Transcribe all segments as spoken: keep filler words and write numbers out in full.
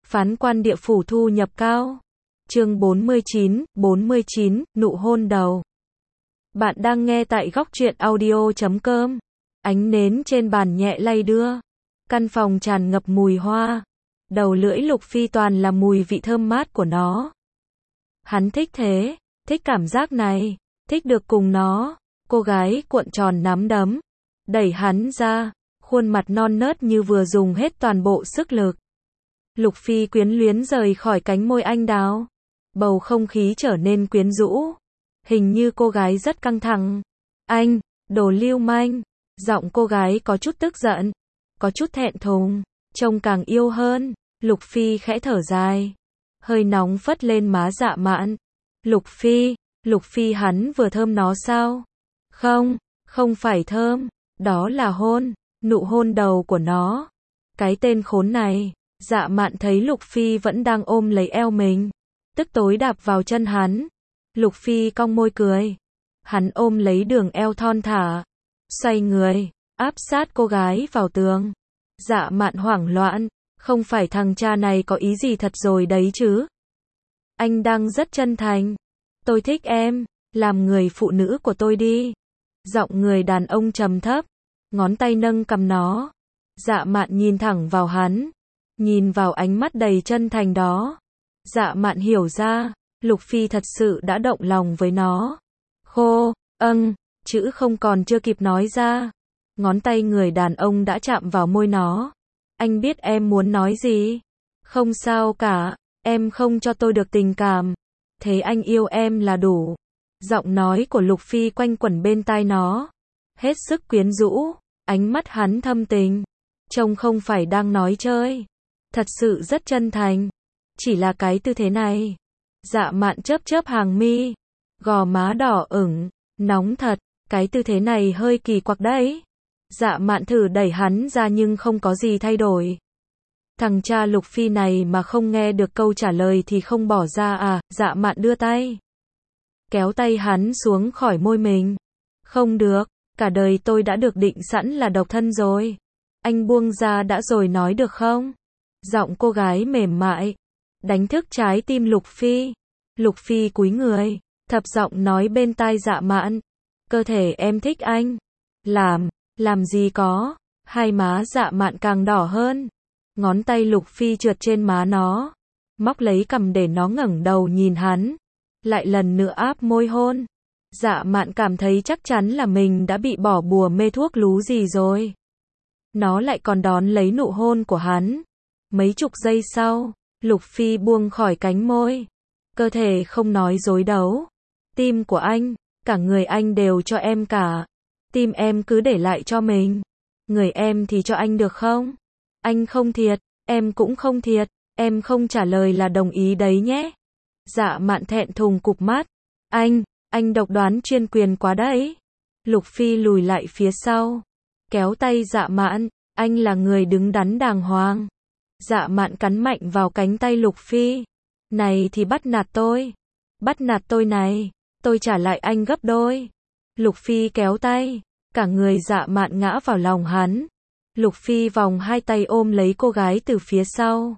Phán quan địa phủ thu nhập cao. Chương bốn mươi chín, bốn mươi chín, nụ hôn đầu. Bạn đang nghe tại góc truyện audio chấm com. Ánh nến trên bàn nhẹ lay đưa. Căn phòng tràn ngập mùi hoa. Đầu lưỡi Lục Phi toàn là mùi vị thơm mát của nó. Hắn thích thế, thích cảm giác này, thích được cùng nó. Cô gái cuộn tròn nắm đấm, đẩy hắn ra, khuôn mặt non nớt như vừa dùng hết toàn bộ sức lực. Lục Phi quyến luyến rời khỏi cánh môi anh đào. Bầu không khí trở nên quyến rũ. Hình như cô gái rất căng thẳng. Anh, đồ lưu manh. Giọng cô gái có chút tức giận, có chút thẹn thùng, trông càng yêu hơn. Lục Phi khẽ thở dài. Hơi nóng phất lên má Dạ Mạn. Lục Phi, Lục Phi hắn vừa thơm nó sao? Không, không phải thơm, đó là hôn, nụ hôn đầu của nó. Cái tên khốn này. Dạ Mạn thấy Lục Phi vẫn đang ôm lấy eo mình, tức tối đạp vào chân hắn. Lục Phi cong môi cười. Hắn ôm lấy đường eo thon thả, xoay người, áp sát cô gái vào tường. Dạ Mạn hoảng loạn, không phải thằng cha này có ý gì thật rồi đấy chứ? Anh đang rất chân thành. Tôi thích em, làm người phụ nữ của tôi đi. Giọng người đàn ông trầm thấp, ngón tay nâng cằm nó. Dạ Mạn nhìn thẳng vào hắn, nhìn vào ánh mắt đầy chân thành đó. Dạ Mạn hiểu ra, Lục Phi thật sự đã động lòng với nó. Khô, âng, chữ không còn chưa kịp nói ra. Ngón tay người đàn ông đã chạm vào môi nó. Anh biết em muốn nói gì. Không sao cả, em không cho tôi được tình cảm. Thế anh yêu em là đủ. Giọng nói của Lục Phi quanh quẩn bên tai nó. Hết sức quyến rũ, ánh mắt hắn thâm tình. Trông không phải đang nói chơi. Thật sự rất chân thành. Chỉ là cái tư thế này. Dạ Mạn chớp chớp hàng mi. Gò má đỏ ửng, nóng thật. Cái tư thế này hơi kỳ quặc đấy. Dạ Mạn thử đẩy hắn ra nhưng không có gì thay đổi. Thằng cha Lục Phi này mà không nghe được câu trả lời thì không bỏ ra à? Dạ Mạn đưa tay, kéo tay hắn xuống khỏi môi mình. Không được, cả đời tôi đã được định sẵn là độc thân rồi. Anh buông ra đã rồi nói được không? Giọng cô gái mềm mại, đánh thức trái tim Lục Phi. Lục Phi cúi người, thấp giọng nói bên tai Dạ Mạn. Cơ thể em thích anh. Làm, làm gì có. Hai má Dạ Mạn càng đỏ hơn. Ngón tay Lục Phi trượt trên má nó, móc lấy cằm để nó ngẩng đầu nhìn hắn. Lại lần nữa áp môi hôn. Dạ Mạn cảm thấy chắc chắn là mình đã bị bỏ bùa mê thuốc lú gì rồi. Nó lại còn đón lấy nụ hôn của hắn. Mấy chục giây sau, Lục Phi buông khỏi cánh môi. Cơ thể không nói dối đấu. Tim của anh, cả người anh đều cho em cả. Tim em cứ để lại cho mình. Người em thì cho anh được không? Anh không thiệt, em cũng không thiệt. Em không trả lời là đồng ý đấy nhé. Dạ Mạn thẹn thùng cụp mắt. Anh, anh độc đoán chuyên quyền quá đấy. Lục Phi lùi lại phía sau, kéo tay Dạ Mạn. Anh là người đứng đắn đàng hoàng. Dạ Mạn cắn mạnh vào cánh tay Lục Phi. Này thì bắt nạt tôi. Bắt nạt tôi này, tôi trả lại anh gấp đôi. Lục Phi kéo tay, cả người Dạ Mạn ngã vào lòng hắn. Lục Phi vòng hai tay ôm lấy cô gái từ phía sau.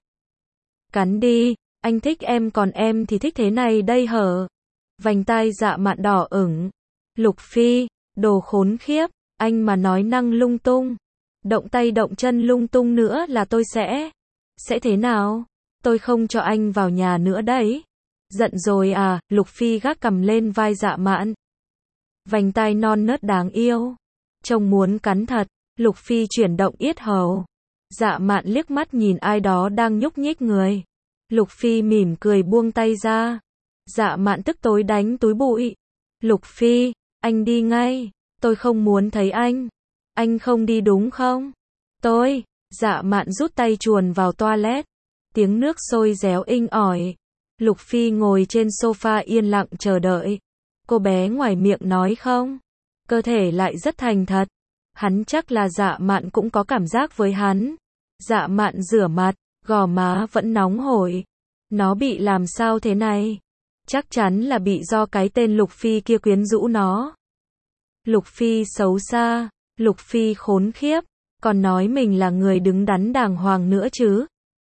Cắn đi, anh thích em còn em thì thích thế này đây hở? Vành tai Dạ Mạn đỏ ửng. Lục Phi, đồ khốn khiếp, anh mà nói năng lung tung, động tay động chân lung tung nữa là tôi sẽ... Sẽ thế nào? Tôi không cho anh vào nhà nữa đấy. Giận rồi à? Lục Phi gác cằm lên vai Dạ Mạn. Vành tai non nớt đáng yêu. Trông muốn cắn thật. Lục Phi chuyển động yết hầu. Dạ Mạn liếc mắt nhìn ai đó đang nhúc nhích người. Lục Phi mỉm cười buông tay ra. Dạ Mạn tức tối đánh túi bụi. Lục Phi, anh đi ngay. Tôi không muốn thấy anh. Anh không đi đúng không? Tôi... Dạ Mạn rút tay chuồn vào toilet. Tiếng nước sôi réo inh ỏi. Lục Phi ngồi trên sofa yên lặng chờ đợi. Cô bé ngoài miệng nói không. Cơ thể lại rất thành thật. Hắn chắc là Dạ Mạn cũng có cảm giác với hắn. Dạ Mạn rửa mặt, gò má vẫn nóng hổi. Nó bị làm sao thế này? Chắc chắn là bị do cái tên Lục Phi kia quyến rũ nó. Lục Phi xấu xa, Lục Phi khốn khiếp, còn nói mình là người đứng đắn đàng hoàng nữa chứ.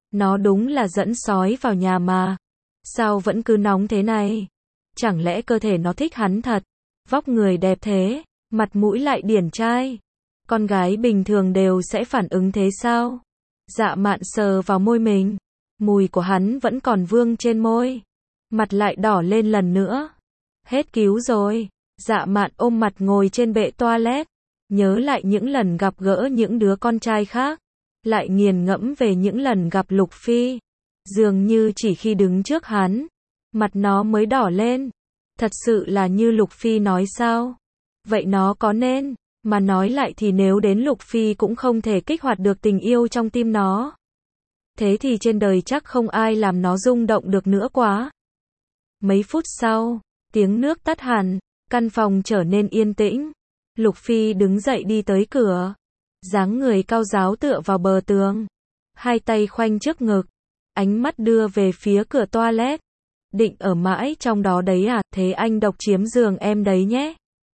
Nó đúng là dẫn sói vào nhà mà. Sao vẫn cứ nóng thế này? Chẳng lẽ cơ thể nó thích hắn thật? Vóc người đẹp thế, mặt mũi lại điển trai. Con gái bình thường đều sẽ phản ứng thế sao? Dạ mạn sờ vào môi mình. Mùi của hắn vẫn còn vương trên môi. Mặt lại đỏ lên lần nữa. Hết cứu rồi. Dạ mạn ôm mặt ngồi trên bệ toilet. Nhớ lại những lần gặp gỡ những đứa con trai khác. Lại nghiền ngẫm về những lần gặp Lục Phi. Dường như chỉ khi đứng trước hắn, mặt nó mới đỏ lên. Thật sự là như Lục Phi nói sao? Vậy nó có nên, mà nói lại thì nếu đến Lục Phi cũng không thể kích hoạt được tình yêu trong tim nó. Thế thì trên đời chắc không ai làm nó rung động được nữa quá. Mấy phút sau, tiếng nước tắt hẳn, căn phòng trở nên yên tĩnh. Lục Phi đứng dậy đi tới cửa. Dáng người cao ráo tựa vào bờ tường. Hai tay khoanh trước ngực. Ánh mắt đưa về phía cửa toilet. Định ở mãi trong đó đấy à, thế anh độc chiếm giường em đấy nhé.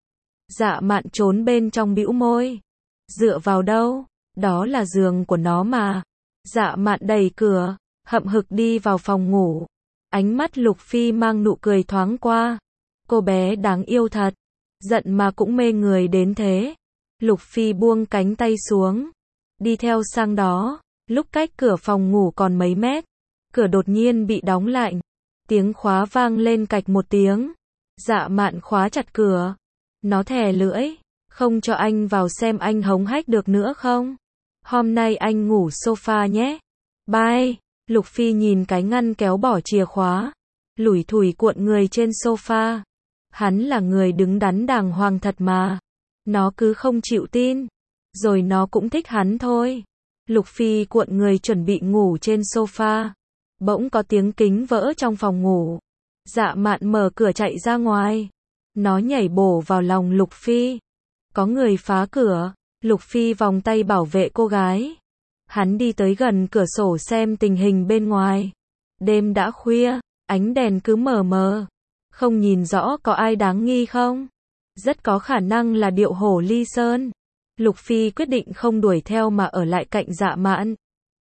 Dạ mạn trốn bên trong bĩu môi. Dựa vào đâu, đó là giường của nó mà. Dạ mạn đẩy cửa, hậm hực đi vào phòng ngủ. Ánh mắt Lục Phi mang nụ cười thoáng qua. Cô bé đáng yêu thật, giận mà cũng mê người đến thế. Lục Phi buông cánh tay xuống, đi theo sang đó. Lúc cách cửa phòng ngủ còn mấy mét, cửa đột nhiên bị đóng lại. Tiếng khóa vang lên cạch một tiếng. Dạ mạn khóa chặt cửa. Nó thè lưỡi, không cho anh vào xem anh hống hách được nữa không? Hôm nay anh ngủ sofa nhé. Bye. Lục Phi nhìn cái ngăn kéo bỏ chìa khóa, lủi thủi cuộn người trên sofa. Hắn là người đứng đắn đàng hoàng thật mà. Nó cứ không chịu tin. Rồi nó cũng thích hắn thôi. Lục Phi cuộn người chuẩn bị ngủ trên sofa. Bỗng có tiếng kính vỡ trong phòng ngủ. Dạ mạn mở cửa chạy ra ngoài. Nó nhảy bổ vào lòng Lục Phi. Có người phá cửa. Lục Phi vòng tay bảo vệ cô gái. Hắn đi tới gần cửa sổ xem tình hình bên ngoài. Đêm đã khuya, ánh đèn cứ mờ mờ. Không nhìn rõ có ai đáng nghi không? Rất có khả năng là điệu hổ ly sơn. Lục Phi quyết định không đuổi theo mà ở lại cạnh Dạ mạn.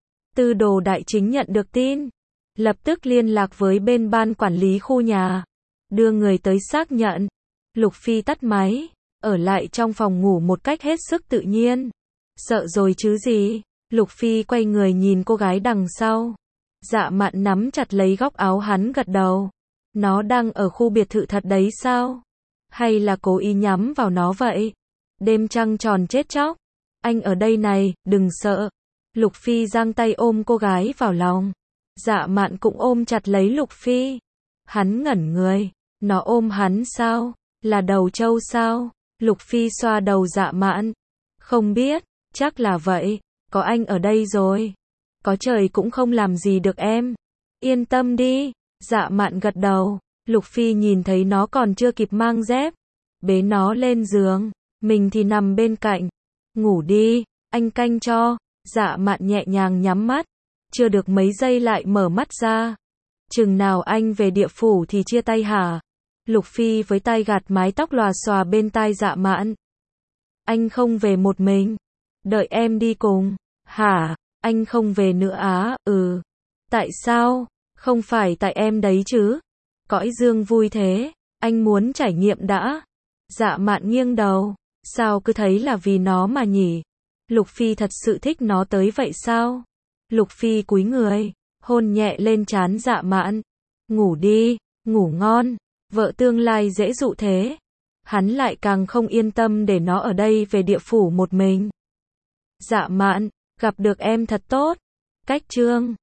Tư đồ đại chính nhận được tin. Lập tức liên lạc với bên ban quản lý khu nhà. Đưa người tới xác nhận. Lục Phi tắt máy. Ở lại trong phòng ngủ một cách hết sức tự nhiên. Sợ rồi chứ gì? Lục Phi quay người nhìn cô gái đằng sau. Dạ mạn nắm chặt lấy góc áo hắn gật đầu. Nó đang ở khu biệt thự thật đấy sao? Hay là cố ý nhắm vào nó vậy? Đêm trăng tròn chết chóc. Anh ở đây này, đừng sợ. Lục Phi giang tay ôm cô gái vào lòng. Dạ mạn cũng ôm chặt lấy Lục Phi. Hắn ngẩn người. Nó ôm hắn sao? Là đầu trâu sao? Lục Phi xoa đầu Dạ mạn. Không biết, chắc là vậy. Có anh ở đây rồi. Có trời cũng không làm gì được em. Yên tâm đi. Dạ mạn gật đầu. Lục Phi nhìn thấy nó còn chưa kịp mang dép. Bế nó lên giường. Mình thì nằm bên cạnh. Ngủ đi, anh canh cho. Dạ mạn nhẹ nhàng nhắm mắt. Chưa được mấy giây lại mở mắt ra. Chừng nào anh về địa phủ thì chia tay hả? Lục Phi với tay gạt mái tóc lòa xòa bên tai Dạ mạn. Anh không về một mình. Đợi em đi cùng. Hả? Anh không về nữa á? Ừ. Tại sao? Không phải tại em đấy chứ. Cõi dương vui thế. Anh muốn trải nghiệm đã. Dạ mạn nghiêng đầu. Sao cứ thấy là vì nó mà nhỉ? Lục Phi thật sự thích nó tới vậy sao? Lục Phi cúi người, hôn nhẹ lên trán Dạ mạn. Ngủ đi, ngủ ngon. Vợ tương lai dễ dụ thế. Hắn lại càng không yên tâm để nó ở đây về địa phủ một mình. Dạ mạn, gặp được em thật tốt. Cách chương